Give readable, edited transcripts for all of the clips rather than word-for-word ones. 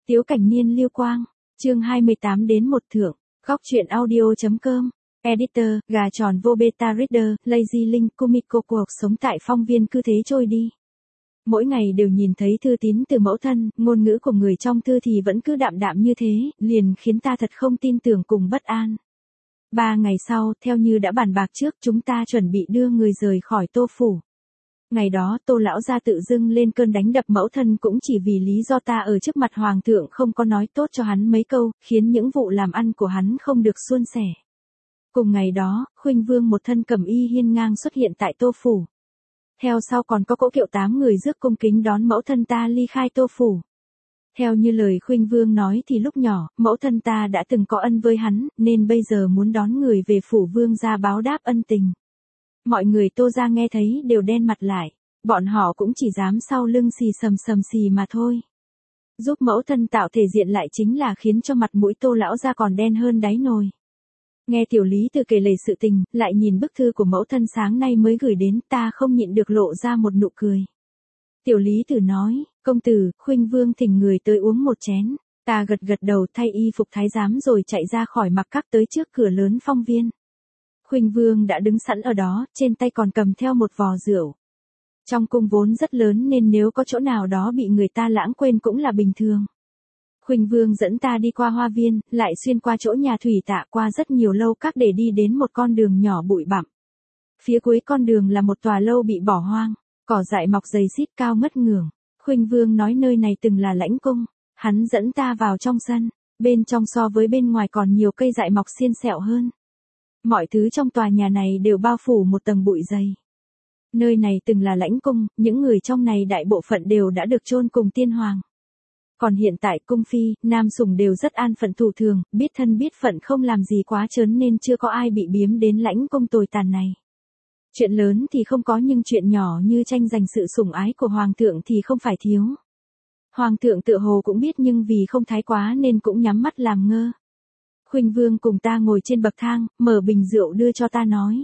Tiếu Cảnh Niên Lưu Quang, chương 28 đến 1 thượng, góc truyện audio.com, editor, gà tròn vô beta reader, lazy link, Kumiko cuộc sống tại phong viên cứ thế trôi đi. Mỗi ngày đều nhìn thấy thư tín từ mẫu thân, ngôn ngữ của người trong thư thì vẫn cứ đạm đạm như thế, liền khiến ta thật không tin tưởng cùng bất an. 3 ngày sau, theo như đã bàn bạc trước, chúng ta chuẩn bị đưa người rời khỏi Tô Phủ. Ngày đó Tô lão gia tự dưng lên cơn đánh đập mẫu thân cũng chỉ vì lý do ta ở trước mặt hoàng thượng không có nói tốt cho hắn mấy câu, khiến những vụ làm ăn của hắn không được suôn sẻ. Cùng ngày đó, Khuynh Vương một thân cẩm y hiên ngang xuất hiện tại Tô Phủ. Theo sau còn có cỗ kiệu 8 người rước cung kính đón mẫu thân ta ly khai Tô Phủ. Theo như lời Khuynh Vương nói thì lúc nhỏ, mẫu thân ta đã từng có ân với hắn, nên bây giờ muốn đón người về phủ vương gia báo đáp ân tình. Mọi người Tô gia nghe thấy đều đen mặt lại, bọn họ cũng chỉ dám sau lưng xì sầm xì mà thôi. Giúp mẫu thân tạo thể diện lại chính là khiến cho mặt mũi Tô lão gia còn đen hơn đáy nồi. Nghe Tiểu Lý Từ kể lể sự tình, lại nhìn bức thư của mẫu thân sáng nay mới gửi đến, ta không nhịn được lộ ra một nụ cười. Tiểu Lý Từ nói, công tử, Khuynh Vương thỉnh người tới uống một chén. Ta gật đầu thay y phục thái giám rồi chạy ra khỏi mặc các tới trước cửa lớn phong viên. Khuynh Vương đã đứng sẵn ở đó, trên tay còn cầm theo một vò rượu. Trong cung vốn rất lớn nên nếu có chỗ nào đó bị người ta lãng quên cũng là bình thường. Khuynh Vương dẫn ta đi qua hoa viên, lại xuyên qua chỗ nhà thủy tạ, qua rất nhiều lâu các để đi đến một con đường nhỏ bụi bặm. Phía cuối con đường là một tòa lâu bị bỏ hoang, cỏ dại mọc dày xít cao ngất ngưởng. Khuynh Vương nói nơi này từng là lãnh cung, hắn dẫn ta vào trong sân, bên trong so với bên ngoài còn nhiều cây dại mọc xiên xẹo hơn. Mọi thứ trong tòa nhà này đều bao phủ một tầng bụi dày. Nơi này từng là lãnh cung, những người trong này đại bộ phận đều đã được chôn cùng tiên hoàng. Còn hiện tại cung phi, nam sủng đều rất an phận thủ thường, biết thân biết phận không làm gì quá trớn nên chưa có ai bị biếm đến lãnh cung tồi tàn này. Chuyện lớn thì không có nhưng chuyện nhỏ như tranh giành sự sủng ái của hoàng thượng thì không phải thiếu. Hoàng thượng tựa hồ cũng biết nhưng vì không thái quá nên cũng nhắm mắt làm ngơ. Khuynh Vương cùng ta ngồi trên bậc thang, mở bình rượu đưa cho ta nói.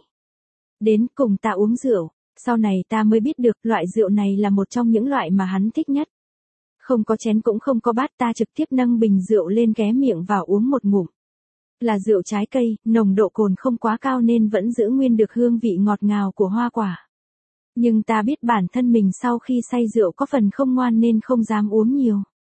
Đến cùng ta uống rượu, sau này ta mới biết được loại rượu này là một trong những loại mà hắn thích nhất. Không có chén cũng không có bát, ta trực tiếp nâng bình rượu lên ghé miệng vào uống một ngụm. Là rượu trái cây, nồng độ cồn không quá cao nên vẫn giữ nguyên được hương vị ngọt ngào của hoa quả. Nhưng ta biết bản thân mình sau khi say rượu có phần không ngoan nên không dám uống nhiều.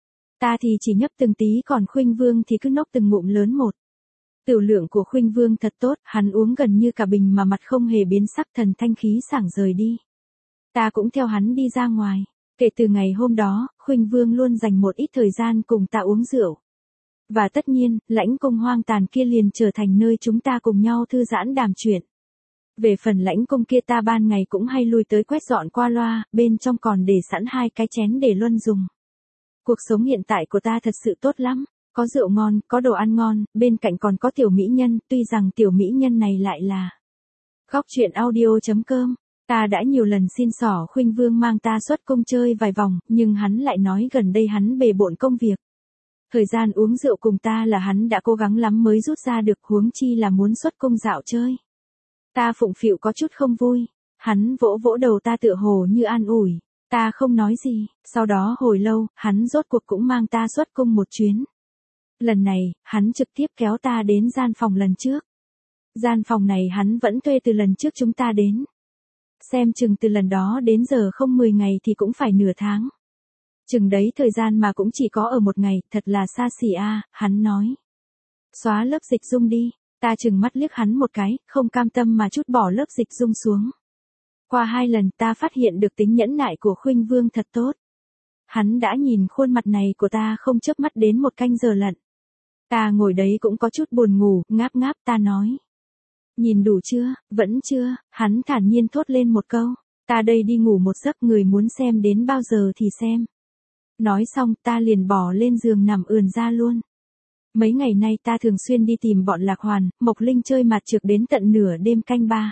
Ta thì chỉ nhấp từng tí còn Khuynh Vương thì cứ nốc từng ngụm lớn một. Tửu lượng của Khuynh Vương thật tốt, hắn uống gần như cả bình mà mặt không hề biến sắc, thần thanh khí sảng rời đi. Ta cũng theo hắn đi ra ngoài. Kể từ ngày hôm đó, Khuynh Vương luôn dành một ít thời gian cùng ta uống rượu. Và tất nhiên, lãnh cung hoang tàn kia liền trở thành nơi chúng ta cùng nhau thư giãn đàm chuyện. Về phần lãnh cung kia ta ban ngày cũng hay lui tới quét dọn qua loa, bên trong còn để sẵn 2 cái chén để luân dùng. Cuộc sống hiện tại của ta thật sự tốt lắm, có rượu ngon, có đồ ăn ngon, bên cạnh còn có tiểu mỹ nhân, tuy rằng tiểu mỹ nhân này lại là góc truyện audio.com. Ta đã nhiều lần xin xỏ Khuynh Vương mang ta xuất cung chơi vài vòng, nhưng hắn lại nói gần đây hắn bề bộn công việc. Thời gian uống rượu cùng ta là hắn đã cố gắng lắm mới rút ra được, huống chi là muốn xuất cung dạo chơi. Ta phụng phịu có chút không vui, hắn vỗ vỗ đầu ta tựa hồ như an ủi, ta không nói gì, sau đó hồi lâu, hắn rốt cuộc cũng mang ta xuất cung một chuyến. Lần này, hắn trực tiếp kéo ta đến gian phòng lần trước. Gian phòng này hắn vẫn thuê từ lần trước chúng ta đến. Xem chừng từ lần đó đến giờ không 10 ngày thì cũng phải nửa tháng. Chừng đấy thời gian mà cũng chỉ có ở một ngày, thật là xa xỉ a, hắn nói. Xóa lớp dịch dung đi, ta chừng mắt liếc hắn một cái, không cam tâm mà chút bỏ lớp dịch dung xuống. Qua 2 lần ta phát hiện được tính nhẫn nại của Khuynh Vương thật tốt. Hắn đã nhìn khuôn mặt này của ta không chớp mắt đến 1 canh giờ lận. Ta ngồi đấy cũng có chút buồn ngủ, ngáp ta nói. Nhìn đủ chưa, vẫn chưa, hắn thản nhiên thốt lên một câu. Ta đây đi ngủ một giấc, người muốn xem đến bao giờ thì xem. Nói xong ta liền bỏ lên giường nằm ườn ra luôn. Mấy ngày nay ta thường xuyên đi tìm bọn Lạc Hoàn, Mộc Linh chơi mặt trược đến tận nửa đêm canh 3.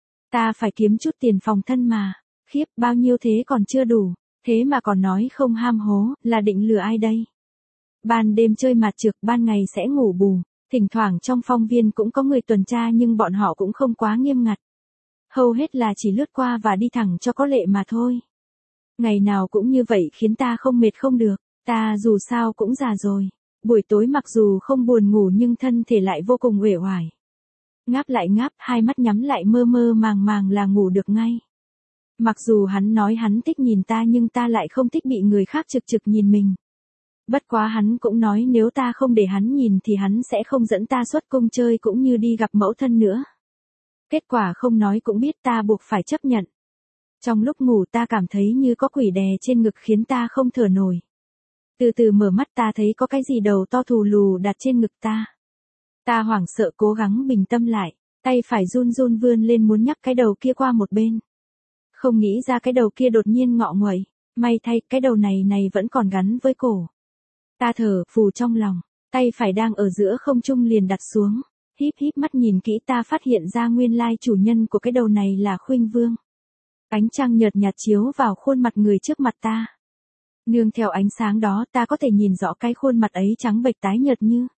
Ta phải kiếm chút tiền phòng thân mà. Khiếp, bao nhiêu thế còn chưa đủ, thế mà còn nói không ham hố, là định lừa ai đây? Ban đêm chơi mặt trược, ban ngày sẽ ngủ bù. Thỉnh thoảng trong phong viên cũng có người tuần tra nhưng bọn họ cũng không quá nghiêm ngặt. Hầu hết là chỉ lướt qua và đi thẳng cho có lệ mà thôi. Ngày nào cũng như vậy khiến ta không mệt không được. Ta dù sao cũng già rồi. Buổi tối mặc dù không buồn ngủ nhưng thân thể lại vô cùng uể oải. Ngáp lại ngáp, hai mắt nhắm lại mơ mơ màng màng là ngủ được ngay. Mặc dù hắn nói hắn thích nhìn ta nhưng ta lại không thích bị người khác trực trực nhìn mình. Bất quá hắn cũng nói nếu ta không để hắn nhìn thì hắn sẽ không dẫn ta xuất cung chơi cũng như đi gặp mẫu thân nữa. Kết quả không nói cũng biết ta buộc phải chấp nhận. Trong lúc ngủ ta cảm thấy như có quỷ đè trên ngực khiến ta không thở nổi. Từ từ mở mắt ta thấy có cái gì đầu to thù lù đặt trên ngực ta. Ta hoảng sợ cố gắng bình tâm lại, tay phải run run vươn lên muốn nhắc cái đầu kia qua một bên. Không nghĩ ra cái đầu kia đột nhiên ngọ nguậy, may thay cái đầu này vẫn còn gắn với cổ. Ta thở phù trong lòng, tay phải đang ở giữa không trung liền đặt xuống, híp híp mắt nhìn kỹ ta phát hiện ra nguyên lai chủ nhân của cái đầu này là Khuynh Vương. Ánh trăng nhợt nhạt chiếu vào khuôn mặt người trước mặt ta. Nương theo ánh sáng đó ta có thể nhìn rõ cái khuôn mặt ấy trắng bệch tái nhợt như.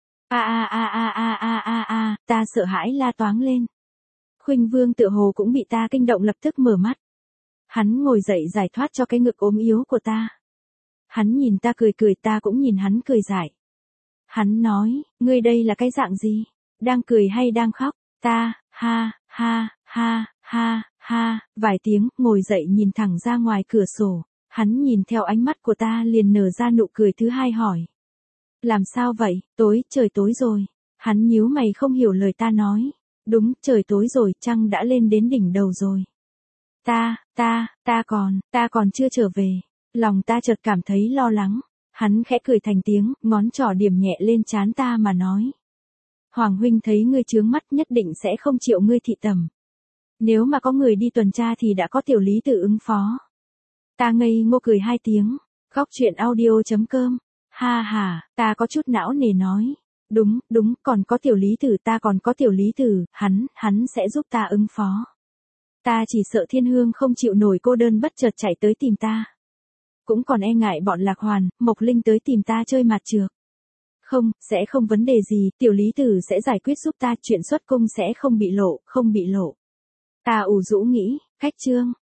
Ta sợ hãi la toáng lên. Khuynh Vương tựa hồ cũng bị ta kinh động lập tức mở mắt. Hắn ngồi dậy giải thoát cho cái ngực ốm yếu của ta. Hắn nhìn ta cười cười ta cũng nhìn hắn cười giải. Hắn nói, ngươi đây là cái dạng gì? Đang cười hay đang khóc? Ta, ha, vài tiếng, ngồi dậy nhìn thẳng ra ngoài cửa sổ. Hắn nhìn theo ánh mắt của ta liền nở ra nụ cười thứ hai hỏi. Làm sao vậy? Trời tối rồi. Hắn nhíu mày không hiểu lời ta nói. Đúng, trời tối rồi, trăng đã lên đến đỉnh đầu rồi. Ta còn chưa trở về. Lòng ta chợt cảm thấy lo lắng. Hắn khẽ cười thành tiếng, ngón trỏ điểm nhẹ lên trán ta mà nói. Hoàng huynh thấy ngươi chướng mắt nhất định sẽ không chịu ngươi thị tẩm. Nếu mà có người đi tuần tra thì đã có tiểu lý tự ứng phó. Ta ngây ngô cười hai tiếng. Góc truyện audio.com. Ta có chút não nề nói. Đúng, còn có tiểu lý tử ta còn có tiểu lý tử, hắn sẽ giúp ta ứng phó. Ta chỉ sợ Thiên Hương không chịu nổi cô đơn bất chợt chạy tới tìm ta. Cũng còn e ngại bọn Lạc Hoàn, Mộc Linh tới tìm ta chơi mạt trược. Sẽ không vấn đề gì, tiểu lý tử sẽ giải quyết giúp ta, chuyện xuất cung sẽ không bị lộ. Ta ủ rũ nghĩ, khách trương,